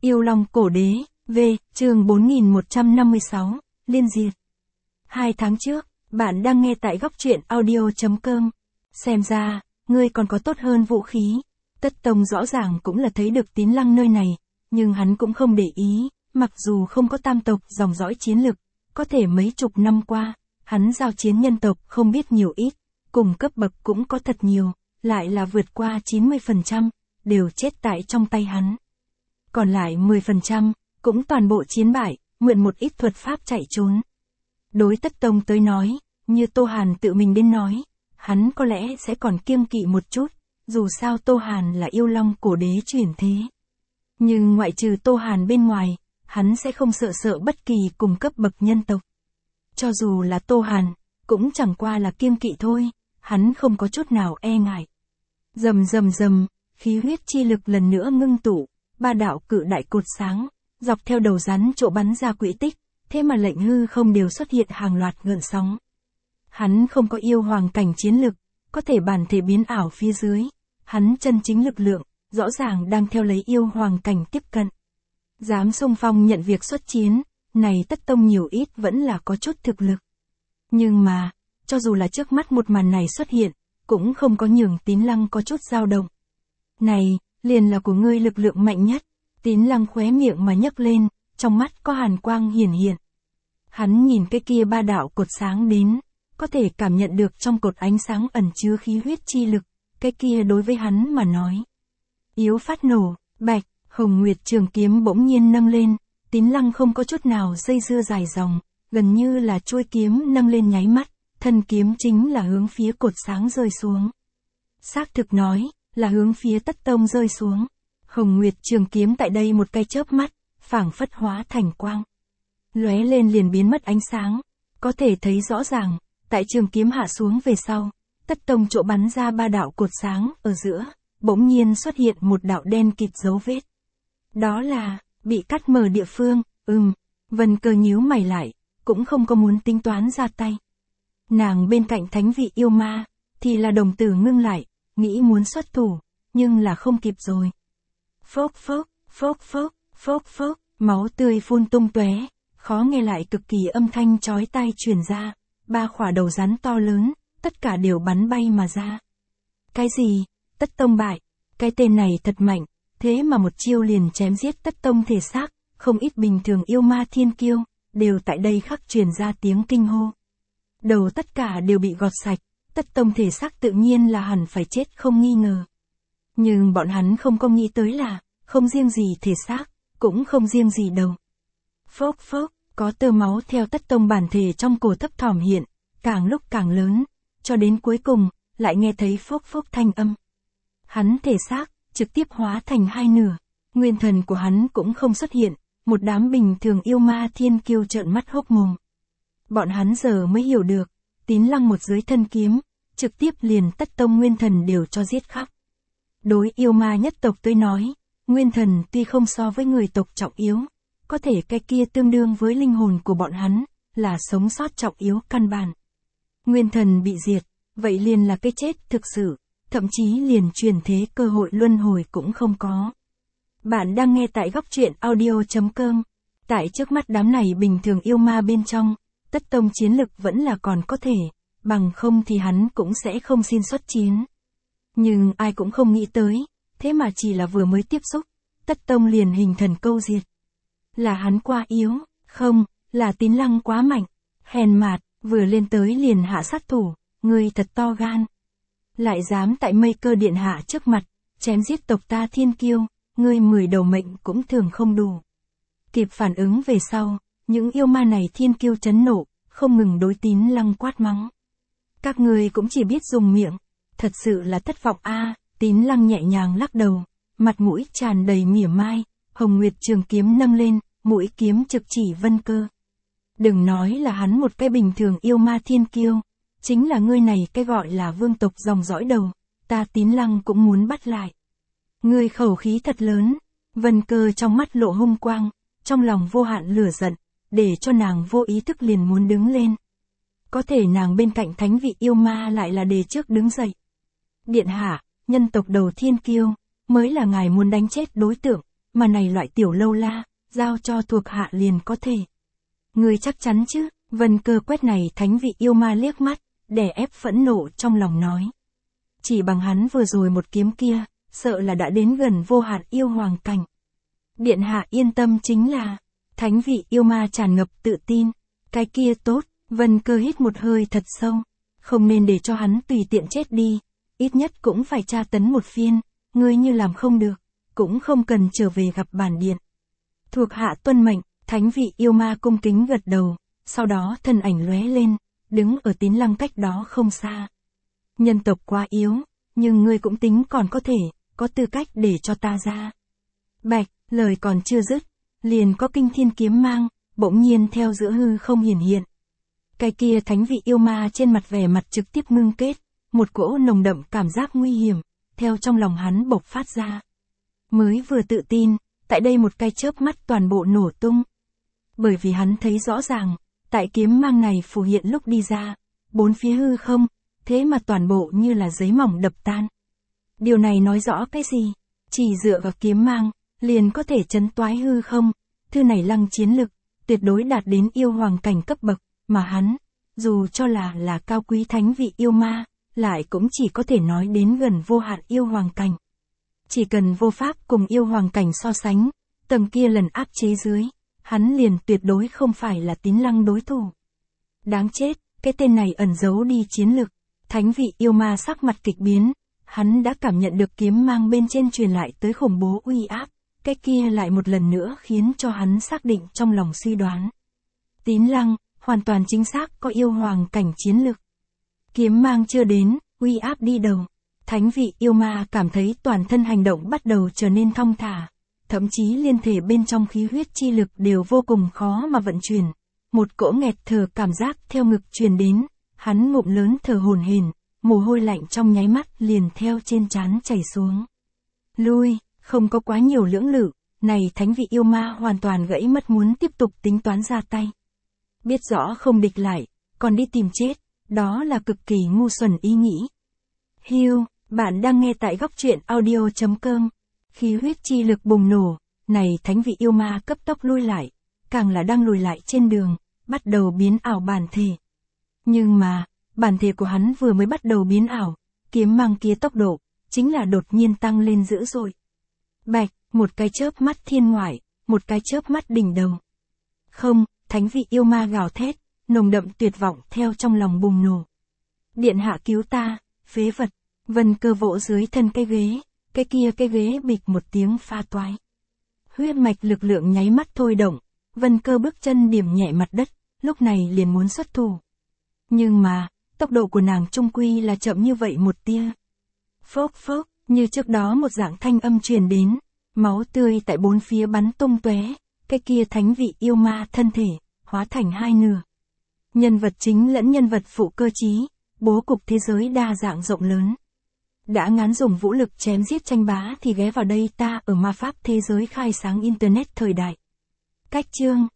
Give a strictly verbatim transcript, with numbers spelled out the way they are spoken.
Yêu Long Cổ Đế, V, chương bốn nghìn một trăm năm mươi sáu, Liên Diệt. Hai tháng trước, bạn đang nghe tại góc truyện audio chấm com. Xem ra, ngươi còn có tốt hơn vũ khí. Tất Tông rõ ràng cũng là thấy được Tín Lăng nơi này, nhưng hắn cũng không để ý, mặc dù không có tam tộc dòng dõi chiến lực, có thể mấy chục năm qua, hắn giao chiến nhân tộc không biết nhiều ít, cùng cấp bậc cũng có thật nhiều, lại là vượt qua chín mươi phần trăm, đều chết tại trong tay hắn. Còn lại mười phần trăm, cũng toàn bộ chiến bại, mượn một ít thuật pháp chạy trốn. Đối Tất Tông tới nói, như Tô Hàn tự mình đến nói, hắn có lẽ sẽ còn kiêng kỵ một chút, dù sao Tô Hàn là Yêu Long Cổ Đế chuyển thế. Nhưng ngoại trừ Tô Hàn bên ngoài, hắn sẽ không sợ sợ bất kỳ cùng cấp bậc nhân tộc. Cho dù là Tô Hàn, cũng chẳng qua là kiêng kỵ thôi, hắn không có chút nào e ngại. Rầm rầm rầm, khí huyết chi lực lần nữa ngưng tụ, ba đạo cự đại cột sáng, dọc theo đầu rắn chỗ bắn ra quỹ tích, thế mà lệnh hư không đều xuất hiện hàng loạt gợn sóng. Hắn không có yêu hoàng cảnh chiến lực, có thể bản thể biến ảo phía dưới, hắn chân chính lực lượng, rõ ràng đang theo lấy yêu hoàng cảnh tiếp cận. Dám xung phong nhận việc xuất chiến, này Tất Tông nhiều ít vẫn là có chút thực lực. Nhưng mà, cho dù là trước mắt một màn này xuất hiện, cũng không có nhường Tín Lăng có chút dao động. Này, liền là của ngươi lực lượng mạnh nhất. Tín Lăng khóe miệng mà nhấc lên, trong mắt có hàn quang hiển hiện. Hắn nhìn cái kia ba đạo cột sáng đến, có thể cảm nhận được trong cột ánh sáng ẩn chứa khí huyết chi lực, cái kia đối với hắn mà nói. Yếu phát nổ, bạch, hồng nguyệt trường kiếm bỗng nhiên nâng lên, Tín Lăng không có chút nào dây dưa dài dòng, gần như là chuôi kiếm nâng lên nháy mắt, thân kiếm chính là hướng phía cột sáng rơi xuống. Xác thực nói, là hướng phía Tất Tông rơi xuống. Hồng Nguyệt trường kiếm tại đây một cái chớp mắt, phảng phất hóa thành quang. Lóe lên liền biến mất ánh sáng, có thể thấy rõ ràng, tại trường kiếm hạ xuống về sau, Tất Tông chỗ bắn ra ba đạo cột sáng ở giữa, bỗng nhiên xuất hiện một đạo đen kịt dấu vết. Đó là, bị cắt mở địa phương, ừm, Vân Cơ nhíu mày lại, cũng không có muốn tính toán ra tay. Nàng bên cạnh thánh vị yêu ma, thì là đồng tử ngưng lại, nghĩ muốn xuất thủ, nhưng là không kịp rồi. Phốc phốc, phốc phốc, phốc phốc, máu tươi phun tung tóe, khó nghe lại cực kỳ âm thanh chói tai truyền ra, ba khỏa đầu rắn to lớn, tất cả đều bắn bay mà ra. Cái gì? Tất Tông bại, cái tên này thật mạnh, thế mà một chiêu liền chém giết Tất Tông thể xác, không ít bình thường yêu ma thiên kiêu, đều tại đây khắc truyền ra tiếng kinh hô. Đầu tất cả đều bị gọt sạch, Tất Tông thể xác tự nhiên là hẳn phải chết không nghi ngờ. Nhưng bọn hắn không có nghĩ tới là, không riêng gì thể xác, cũng không riêng gì đầu. Phốc phốc, có tơ máu theo Tất Tông bản thể trong cổ thấp thỏm hiện, càng lúc càng lớn, cho đến cuối cùng, lại nghe thấy phốc phốc thanh âm. Hắn thể xác, trực tiếp hóa thành hai nửa, nguyên thần của hắn cũng không xuất hiện, một đám bình thường yêu ma thiên kiêu trợn mắt hốc mồm. Bọn hắn giờ mới hiểu được, Tín Lăng một dưới thân kiếm, trực tiếp liền Tất Tông nguyên thần đều cho giết khắp. Đối yêu ma nhất tộc tôi nói, nguyên thần tuy không so với người tộc trọng yếu, có thể cái kia tương đương với linh hồn của bọn hắn, là sống sót trọng yếu căn bản. Nguyên thần bị diệt, vậy liền là cái chết thực sự, thậm chí liền truyền thế cơ hội luân hồi cũng không có. Bạn đang nghe tại góc truyện audio chấm com. Tại trước mắt đám này bình thường yêu ma bên trong, Tất Tông chiến lực vẫn là còn có thể, bằng không thì hắn cũng sẽ không xin xuất chiến. Nhưng ai cũng không nghĩ tới, thế mà chỉ là vừa mới tiếp xúc, Tất Tông liền hình thần câu diệt. Là hắn quá yếu, không, là Tín Lăng quá mạnh, hèn mạt, vừa lên tới liền hạ sát thủ, ngươi thật to gan. Lại dám tại Mây Cơ điện hạ trước mặt, chém giết tộc ta thiên kiêu, ngươi mười đầu mệnh cũng thường không đủ. Kịp phản ứng về sau, những yêu ma này thiên kiêu chấn nộ, không ngừng đối Tín Lăng quát mắng. Các ngươi cũng chỉ biết dùng miệng, thật sự là thất vọng a. Tín Lăng nhẹ nhàng lắc đầu, mặt mũi tràn đầy mỉa mai, Hồng Nguyệt trường kiếm nâng lên, mũi kiếm trực chỉ Vân Cơ. Đừng nói là hắn một cái bình thường yêu ma thiên kiêu, chính là ngươi này cái gọi là vương tộc dòng dõi đầu, ta Tín Lăng cũng muốn bắt lại. Ngươi khẩu khí thật lớn. Vân Cơ trong mắt lộ hung quang, trong lòng vô hạn lửa giận, để cho nàng vô ý thức liền muốn đứng lên. Có thể nàng bên cạnh thánh vị yêu ma lại là đề trước đứng dậy. Điện hạ, nhân tộc đầu thiên kiêu, mới là ngài muốn đánh chết đối tượng, mà này loại tiểu lâu la, giao cho thuộc hạ liền có thể. Ngươi chắc chắn chứ? Vân Cơ quét này thánh vị yêu ma liếc mắt, đè ép phẫn nộ trong lòng nói. Chỉ bằng hắn vừa rồi một kiếm kia, sợ là đã đến gần vô hạn yêu hoàng cảnh. Điện hạ yên tâm chính là, thánh vị yêu ma tràn ngập tự tin, cái kia tốt. Vân Cơ hít một hơi thật sâu, không nên để cho hắn tùy tiện chết đi, ít nhất cũng phải tra tấn một phiên, ngươi như làm không được, cũng không cần trở về gặp bản điện. Thuộc hạ tuân mệnh, thánh vị yêu ma cung kính gật đầu, sau đó thân ảnh lóe lên, đứng ở Tín Lăng cách đó không xa. Nhân tộc quá yếu, nhưng ngươi cũng tính còn có thể, có tư cách để cho ta ra. Bạch, lời còn chưa dứt, liền có kinh thiên kiếm mang, bỗng nhiên theo giữa hư không hiển hiện. Cái kia thánh vị yêu ma trên mặt vẻ mặt trực tiếp ngưng kết, một cỗ nồng đậm cảm giác nguy hiểm, theo trong lòng hắn bộc phát ra. Mới vừa tự tin, tại đây một cái chớp mắt toàn bộ nổ tung. Bởi vì hắn thấy rõ ràng, tại kiếm mang này phù hiện lúc đi ra, bốn phía hư không, thế mà toàn bộ như là giấy mỏng đập tan. Điều này nói rõ cái gì? Chỉ dựa vào kiếm mang, liền có thể chấn toái hư không, thư này lăng chiến lực, tuyệt đối đạt đến yêu hoàng cảnh cấp bậc, mà hắn, dù cho là là cao quý thánh vị yêu ma, lại cũng chỉ có thể nói đến gần vô hạn yêu hoàng cảnh. Chỉ cần vô pháp cùng yêu hoàng cảnh so sánh, tầng kia lần áp chế dưới, hắn liền tuyệt đối không phải là Tín Lăng đối thủ. Đáng chết, cái tên này ẩn giấu đi chiến lực, thánh vị yêu ma sắc mặt kịch biến, hắn đã cảm nhận được kiếm mang bên trên truyền lại tới khủng bố uy áp, cái kia lại một lần nữa khiến cho hắn xác định trong lòng suy đoán. Tín Lăng, hoàn toàn chính xác có yêu hoàng cảnh chiến lực. Kiếm mang chưa đến, uy áp đi đầu. Thánh vị yêu ma cảm thấy toàn thân hành động bắt đầu trở nên thong thả. Thậm chí liên thể bên trong khí huyết chi lực đều vô cùng khó mà vận chuyển. Một cỗ nghẹt thở cảm giác theo ngực truyền đến. Hắn ngụm lớn thở hổn hển, mồ hôi lạnh trong nháy mắt liền theo trên trán chảy xuống. Lui, không có quá nhiều lưỡng lự, này thánh vị yêu ma hoàn toàn gãy mất muốn tiếp tục tính toán ra tay. Biết rõ không địch lại, còn đi tìm chết, đó là cực kỳ ngu xuẩn ý nghĩ. Hiu, bạn đang nghe tại góc truyện audio chấm com. Khí huyết chi lực bùng nổ, này thánh vị yêu ma cấp tốc lui lại, càng là đang lùi lại trên đường, bắt đầu biến ảo bản thể. Nhưng mà, bản thể của hắn vừa mới bắt đầu biến ảo, kiếm mang kia tốc độ, chính là đột nhiên tăng lên dữ dội. Bạch, một cái chớp mắt thiên ngoại, một cái chớp mắt đỉnh đầu. Không, thánh vị yêu ma gào thét, nồng đậm tuyệt vọng theo trong lòng bùng nổ. Điện hạ cứu ta, phế vật. Vân Cơ vỗ dưới thân cái ghế, cái kia cái ghế bịch một tiếng pha toái. Huyết mạch lực lượng nháy mắt thôi động, Vân Cơ bước chân điểm nhẹ mặt đất, lúc này liền muốn xuất thủ. Nhưng mà, tốc độ của nàng trung quy là chậm như vậy một tia. Phốc phốc, như trước đó một dạng thanh âm truyền đến, máu tươi tại bốn phía bắn tung tóe, cái kia thánh vị yêu ma thân thể, hóa thành hai nửa. Nhân vật chính lẫn nhân vật phụ cơ trí, bố cục thế giới đa dạng rộng lớn. Đã ngán dùng vũ lực chém giết tranh bá thì ghé vào đây ta ở ma pháp thế giới khai sáng internet thời đại. Cách chương